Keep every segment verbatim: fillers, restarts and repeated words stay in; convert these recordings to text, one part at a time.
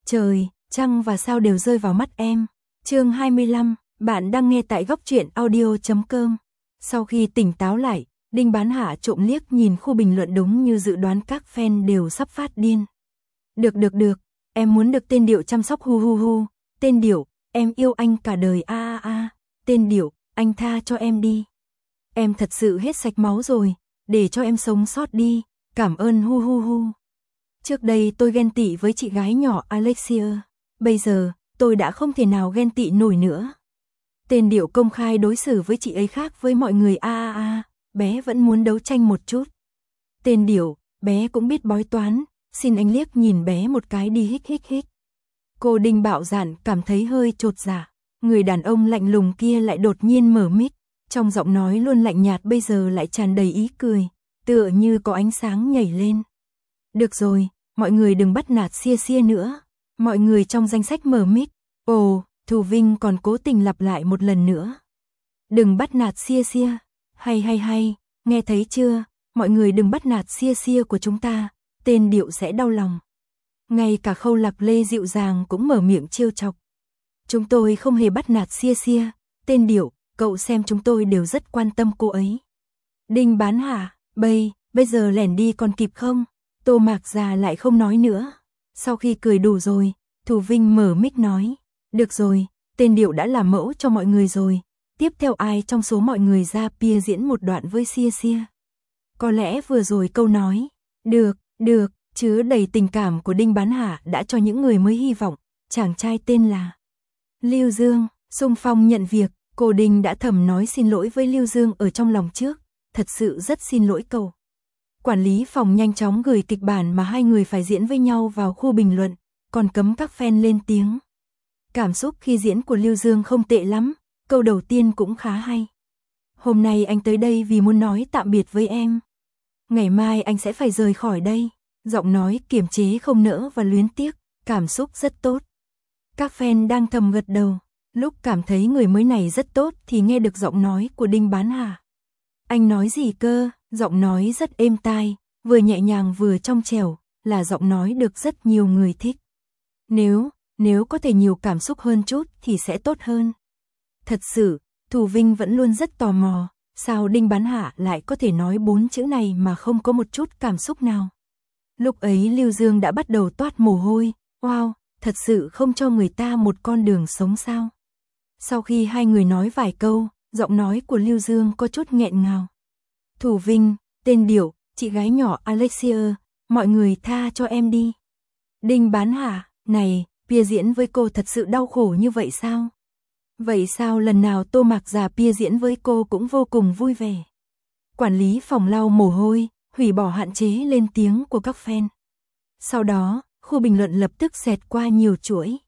Trời, trăng và sao đều rơi vào mắt em. Chương hai mươi lăm, bạn đang nghe tại góc truyện audio chấm com. Sau khi tỉnh táo lại, Đinh Bán Hạ trộm liếc nhìn khu bình luận, đúng như dự đoán các fan đều sắp phát điên. Được được được, em muốn được tên Điệu chăm sóc hu hu hu. Tên Điệu, em yêu anh cả đời a a a. Tên Điệu, anh tha cho em đi. Em thật sự hết sạch máu rồi, để cho em sống sót đi, cảm ơn hu hu hu. Trước đây tôi ghen tị với chị gái nhỏ Alexia, bây giờ tôi đã không thể nào ghen tị nổi nữa. Tên Điệu công khai đối xử với chị ấy khác với mọi người a a a, bé vẫn muốn đấu tranh một chút. Tên Điệu, bé cũng biết bói toán, xin anh liếc nhìn bé một cái đi hích hích hích. Cô Đinh bạo dạn cảm thấy hơi chột dạ, người đàn ông lạnh lùng kia lại đột nhiên mở mic, trong giọng nói luôn lạnh nhạt bây giờ lại tràn đầy ý cười, tựa như có ánh sáng nhảy lên. Được rồi, mọi người đừng bắt nạt Xia Xia nữa. Mọi người trong danh sách mở mic. Ồ, Thù Vinh còn cố tình lặp lại một lần nữa. Đừng bắt nạt Xia Xia. Hay hay hay, nghe thấy chưa? Mọi người đừng bắt nạt Xia Xia của chúng ta, tên Điệu sẽ đau lòng. Ngay cả Khâu Lạc Lê dịu dàng cũng mở miệng trêu chọc. Chúng tôi không hề bắt nạt Xia Xia, tên Điệu, cậu xem chúng tôi đều rất quan tâm cô ấy. Đinh Bán Hạ, bây, bây giờ lẻn đi còn kịp không? Tô Mạc già lại không nói nữa. Sau khi cười đủ rồi, Thù Vinh mở mic nói. Được rồi, tên Điệu đã làm mẫu cho mọi người rồi. Tiếp theo ai trong số mọi người ra bia diễn một đoạn với Xia Xia? Có lẽ vừa rồi câu nói, được, được, chứa đầy tình cảm của Đinh Bán Hạ đã cho những người mới hy vọng. Chàng trai tên là Lưu Dương, xung phong nhận việc. Cô Đinh đã thầm nói xin lỗi với Lưu Dương ở trong lòng trước. Thật sự rất xin lỗi cậu. Quản lý phòng nhanh chóng gửi kịch bản mà hai người phải diễn với nhau vào khu bình luận, còn cấm các fan lên tiếng. Cảm xúc khi diễn của Lưu Dương không tệ lắm, câu đầu tiên cũng khá hay. Hôm nay anh tới đây vì muốn nói tạm biệt với em. Ngày mai anh sẽ phải rời khỏi đây. Giọng nói kiềm chế không nỡ và luyến tiếc, cảm xúc rất tốt. Các fan đang thầm gật đầu, lúc cảm thấy người mới này rất tốt thì nghe được giọng nói của Đinh Bán Hạ. Anh nói gì cơ? Giọng nói rất êm tai, vừa nhẹ nhàng vừa trong trẻo, là giọng nói được rất nhiều người thích. Nếu, nếu có thể nhiều cảm xúc hơn chút thì sẽ tốt hơn. Thật sự, Thù Vinh vẫn luôn rất tò mò, sao Đinh Bán Hạ lại có thể nói bốn chữ này mà không có một chút cảm xúc nào. Lúc ấy Lưu Dương đã bắt đầu toát mồ hôi, wow, thật sự không cho người ta một con đường sống sao. Sau khi hai người nói vài câu, giọng nói của Lưu Dương có chút nghẹn ngào. Thù Vinh, tên Điệu, chị gái nhỏ Alexia, mọi người tha cho em đi. Đinh Bán Hạ, này, bia diễn với cô thật sự đau khổ như vậy sao? Vậy sao lần nào Tô Mạc già bia diễn với cô cũng vô cùng vui vẻ? Quản lý phòng lau mồ hôi, hủy bỏ hạn chế lên tiếng của các fan. Sau đó, khu bình luận lập tức xẹt qua nhiều chuỗi.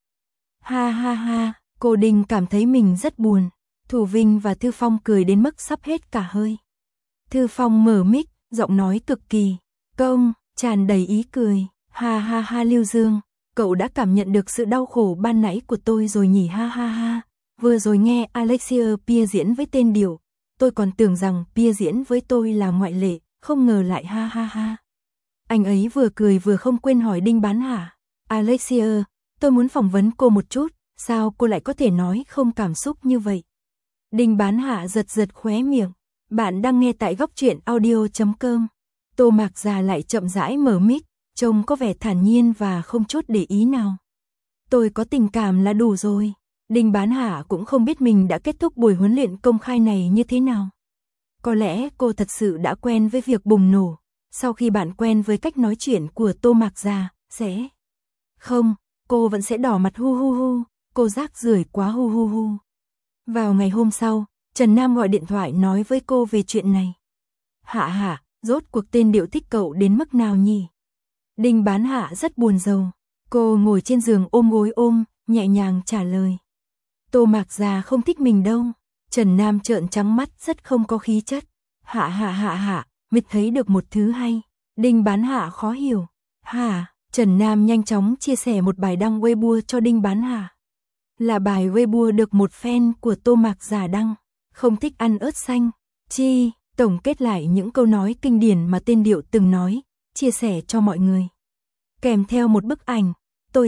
Ha ha ha, cô Đinh cảm thấy mình rất buồn. Thù Vinh và Thư Phong cười đến mức sắp hết cả hơi. Thư Phong mở mic, giọng nói cực kỳ công, tràn đầy ý cười. Ha ha ha Lưu Dương, cậu đã cảm nhận được sự đau khổ ban nãy của tôi rồi nhỉ ha ha ha. Vừa rồi nghe Alexia bia diễn với tên Điệu, tôi còn tưởng rằng bia diễn với tôi là ngoại lệ, không ngờ lại ha ha ha. Anh ấy vừa cười vừa không quên hỏi Đinh Bán Hạ. Alexia, tôi muốn phỏng vấn cô một chút, sao cô lại có thể nói không cảm xúc như vậy? Đinh Bán Hạ giật giật khóe miệng. Bạn đang nghe tại góc truyện audio chấm com. Tô Mạc già lại chậm rãi mở mic, trông có vẻ thản nhiên và không chút để ý nào. Tôi có tình cảm là đủ rồi. Đinh Bán Hạ cũng không biết mình đã kết thúc buổi huấn luyện công khai này như thế nào. Có lẽ cô thật sự đã quen với việc bùng nổ. Sau khi bạn quen với cách nói chuyện của Tô Mạc già, sẽ... Không, cô vẫn sẽ đỏ mặt hu hu hu, cô rác rưởi quá hu hu hu. Vào ngày hôm sau, Trần Nam gọi điện thoại nói với cô về chuyện này. Hạ Hạ, rốt cuộc tên Điệu thích cậu đến mức nào nhỉ? Đinh Bán Hạ rất buồn rầu. Cô ngồi trên giường ôm gối ôm, nhẹ nhàng trả lời. Tô Mạc già không thích mình đâu. Trần Nam trợn trắng mắt rất không có khí chất. Hạ hạ hạ hạ, mịt thấy được một thứ hay. Đinh Bán Hạ khó hiểu. Hả? Trần Nam nhanh chóng chia sẻ một bài đăng Weibo cho Đinh Bán Hạ. Là bài Weibo được một fan của Tô Mạc già đăng. Không thích ăn ớt xanh. Chi, tổng kết lại những câu nói kinh điển mà tên Điệu từng nói, chia sẻ cho mọi người. Kèm theo một bức ảnh. Tôi thích,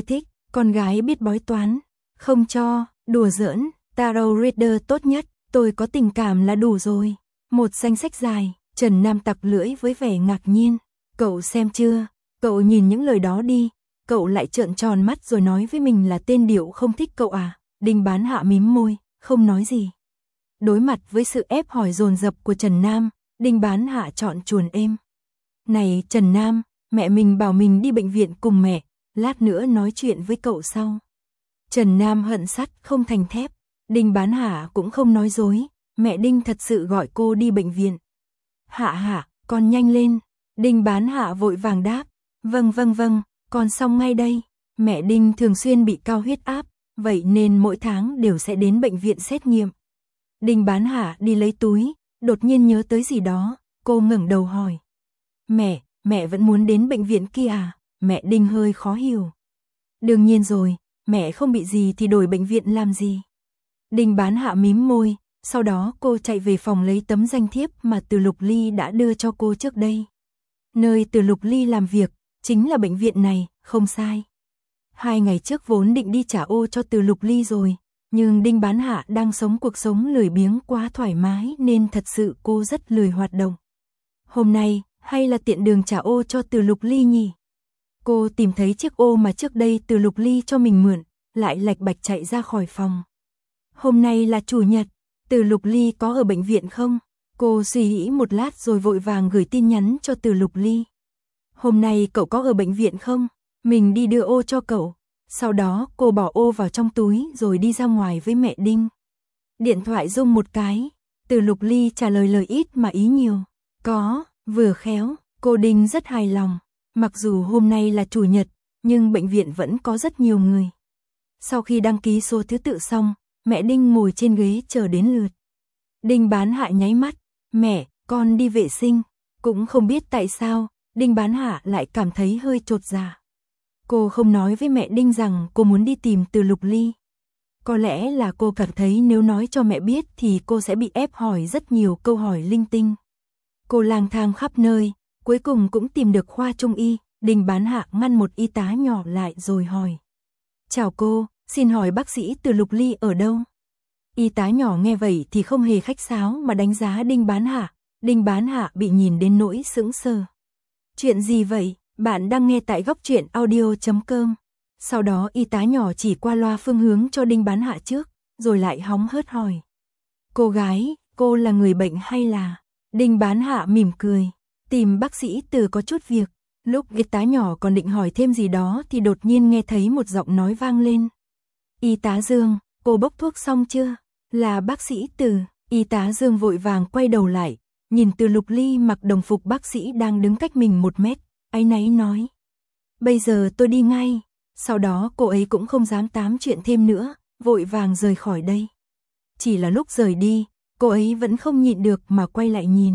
con gái biết bói toán, không cho, đùa giỡn, tarot reader tốt nhất, tôi có tình cảm là đủ rồi. Một danh sách dài, Trần Nam tặc lưỡi với vẻ ngạc nhiên, cậu xem chưa, cậu nhìn những lời đó đi, cậu lại trợn tròn mắt rồi nói với mình là tên điệu không thích cậu à, Đinh Bán Hạ mím môi, không nói gì. Đối mặt với sự ép hỏi dồn dập của Trần Nam, Đinh Bán Hạ chọn chuồn êm. Này Trần Nam, mẹ mình bảo mình đi bệnh viện cùng mẹ, lát nữa nói chuyện với cậu sau. Trần Nam hận sắt không thành thép, Đinh Bán Hạ cũng không nói dối, mẹ Đinh thật sự gọi cô đi bệnh viện. Hạ Hạ, con nhanh lên, Đinh Bán Hạ vội vàng đáp, vâng vâng vâng, con xong ngay đây, mẹ Đinh thường xuyên bị cao huyết áp, vậy nên mỗi tháng đều sẽ đến bệnh viện xét nghiệm. Đinh Bán Hạ đi lấy túi, đột nhiên nhớ tới gì đó, cô ngẩng đầu hỏi. Mẹ, mẹ vẫn muốn đến bệnh viện kia à? Mẹ Đinh hơi khó hiểu. Đương nhiên rồi, mẹ không bị gì thì đổi bệnh viện làm gì? Đinh Bán Hạ mím môi, sau đó cô chạy về phòng lấy tấm danh thiếp mà Từ Lục Ly đã đưa cho cô trước đây. Nơi Từ Lục Ly làm việc, chính là bệnh viện này, không sai. Hai ngày trước vốn định đi trả ô cho Từ Lục Ly rồi, nhưng Đinh Bán Hạ đang sống cuộc sống lười biếng quá thoải mái nên thật sự cô rất lười hoạt động. Hôm nay, hay là tiện đường trả ô cho Từ Lục Ly nhỉ? Cô tìm thấy chiếc ô mà trước đây Từ Lục Ly cho mình mượn, lại lạch bạch chạy ra khỏi phòng. Hôm nay là chủ nhật, Từ Lục Ly có ở bệnh viện không? Cô suy nghĩ một lát rồi vội vàng gửi tin nhắn cho Từ Lục Ly. Hôm nay cậu có ở bệnh viện không? Mình đi đưa ô cho cậu. Sau đó cô bỏ ô vào trong túi rồi đi ra ngoài với mẹ Đinh. Điện thoại rung một cái, Từ Lục Ly trả lời lời ít mà ý nhiều. Có, vừa khéo, cô Đinh rất hài lòng. Mặc dù hôm nay là chủ nhật, nhưng bệnh viện vẫn có rất nhiều người. Sau khi đăng ký số thứ tự xong, mẹ Đinh ngồi trên ghế chờ đến lượt. Đinh Bán Hạ nháy mắt, mẹ, con đi vệ sinh. Cũng không biết tại sao, Đinh Bán Hạ lại cảm thấy hơi chột dạ. Cô không nói với mẹ Đinh rằng cô muốn đi tìm Từ Lục Ly. Có lẽ là cô cảm thấy nếu nói cho mẹ biết thì cô sẽ bị ép hỏi rất nhiều câu hỏi linh tinh. Cô lang thang khắp nơi, cuối cùng cũng tìm được khoa trung y. Đinh Bán Hạ ngăn một y tá nhỏ lại rồi hỏi. Chào cô, xin hỏi bác sĩ Từ Lục Ly ở đâu? Y tá nhỏ nghe vậy thì không hề khách sáo mà đánh giá Đinh Bán Hạ. Đinh Bán Hạ bị nhìn đến nỗi sững sờ. Chuyện gì vậy? Bạn đang nghe tại góc truyện audio chấm com. Sau đó y tá nhỏ chỉ qua loa phương hướng cho Đinh Bán Hạ trước, rồi lại hóng hớt hỏi. Cô gái, cô là người bệnh hay là? Đinh Bán Hạ mỉm cười. Tìm bác sĩ Từ có chút việc. Lúc y tá nhỏ còn định hỏi thêm gì đó thì đột nhiên nghe thấy một giọng nói vang lên. Y tá Dương, cô bốc thuốc xong chưa? Là bác sĩ Từ. Y tá Dương vội vàng quay đầu lại, nhìn Từ Lục Ly mặc đồng phục bác sĩ đang đứng cách mình một mét. Áy náy nói. Bây giờ tôi đi ngay. Sau đó cô ấy cũng không dám tám chuyện thêm nữa, vội vàng rời khỏi đây. Chỉ là lúc rời đi, cô ấy vẫn không nhịn được mà quay lại nhìn.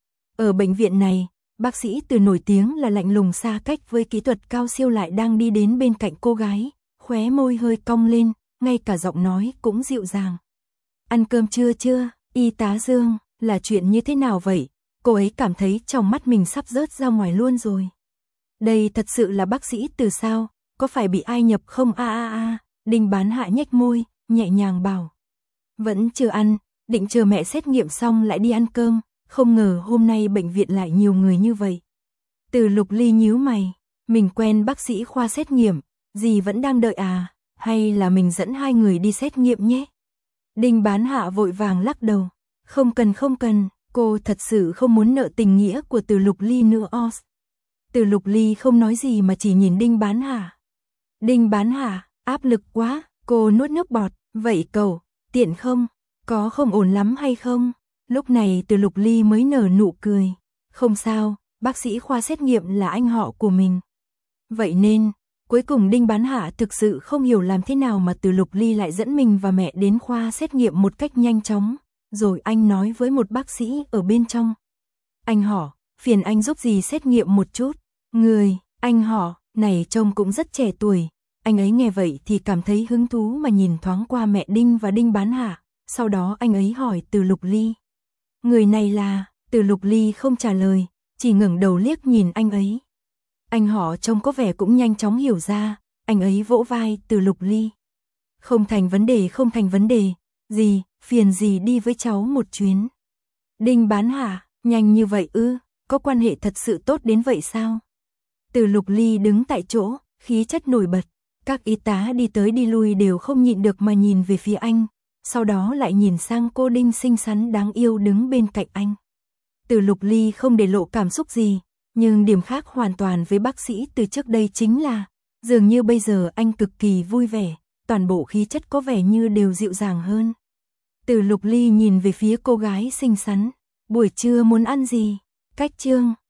Ở bệnh viện này, bác sĩ Từ nổi tiếng là lạnh lùng xa cách với kỹ thuật cao siêu lại đang đi đến bên cạnh cô gái, khóe môi hơi cong lên, ngay cả giọng nói cũng dịu dàng. Ăn cơm trưa chưa, y tá Dương, là chuyện như thế nào vậy? Cô ấy cảm thấy trong mắt mình sắp rớt ra ngoài luôn rồi. Đây thật sự là bác sĩ Từ sao? Có phải bị ai nhập không a a a? Đinh Bán Hạ nhếch môi, nhẹ nhàng bảo. Vẫn chưa ăn, định chờ mẹ xét nghiệm xong lại đi ăn cơm, không ngờ hôm nay bệnh viện lại nhiều người như vậy. Từ Lục Ly nhíu mày, mình quen bác sĩ khoa xét nghiệm, dì vẫn đang đợi à, hay là mình dẫn hai người đi xét nghiệm nhé? Đinh Bán Hạ vội vàng lắc đầu, không cần không cần, cô thật sự không muốn nợ tình nghĩa của Từ Lục Ly nữa. Os. Từ Lục Ly không nói gì mà chỉ nhìn Đinh Bán Hạ. Đinh Bán Hạ, áp lực quá, cô nuốt nước bọt, vậy cậu, tiện không? Có không ổn lắm hay không? Lúc này Từ Lục Ly mới nở nụ cười. Không sao, bác sĩ khoa xét nghiệm là anh họ của mình. Vậy nên, cuối cùng Đinh Bán Hạ thực sự không hiểu làm thế nào mà Từ Lục Ly lại dẫn mình và mẹ đến khoa xét nghiệm một cách nhanh chóng. Rồi anh nói với một bác sĩ ở bên trong. Anh họ, phiền anh giúp dì xét nghiệm một chút. Người, anh họ, này trông cũng rất trẻ tuổi. Anh ấy nghe vậy thì cảm thấy hứng thú mà nhìn thoáng qua mẹ Đinh và Đinh Bán Hạ. Sau đó anh ấy hỏi Từ Lục Ly. Người này là, Từ Lục Ly không trả lời, chỉ ngẩng đầu liếc nhìn anh ấy. Anh họ trông có vẻ cũng nhanh chóng hiểu ra, anh anh ấy vỗ vai Từ Lục Ly. Không thành vấn đề, không thành vấn đề, gì, phiền gì đi với cháu một chuyến. Đinh Bán Hạ, nhanh như vậy ư, có quan hệ thật sự tốt đến vậy sao? Từ Lục Ly đứng tại chỗ, khí chất nổi bật, các y tá đi tới đi lui đều không nhịn được mà nhìn về phía anh, sau đó lại nhìn sang cô Đinh xinh xắn đáng yêu đứng bên cạnh anh. Từ Lục Ly không để lộ cảm xúc gì, nhưng điểm khác hoàn toàn với bác sĩ từ trước đây chính là, dường như bây giờ anh cực kỳ vui vẻ, toàn bộ khí chất có vẻ như đều dịu dàng hơn. Từ Lục Ly nhìn về phía cô gái xinh xắn, buổi trưa muốn ăn gì? Cách Trương,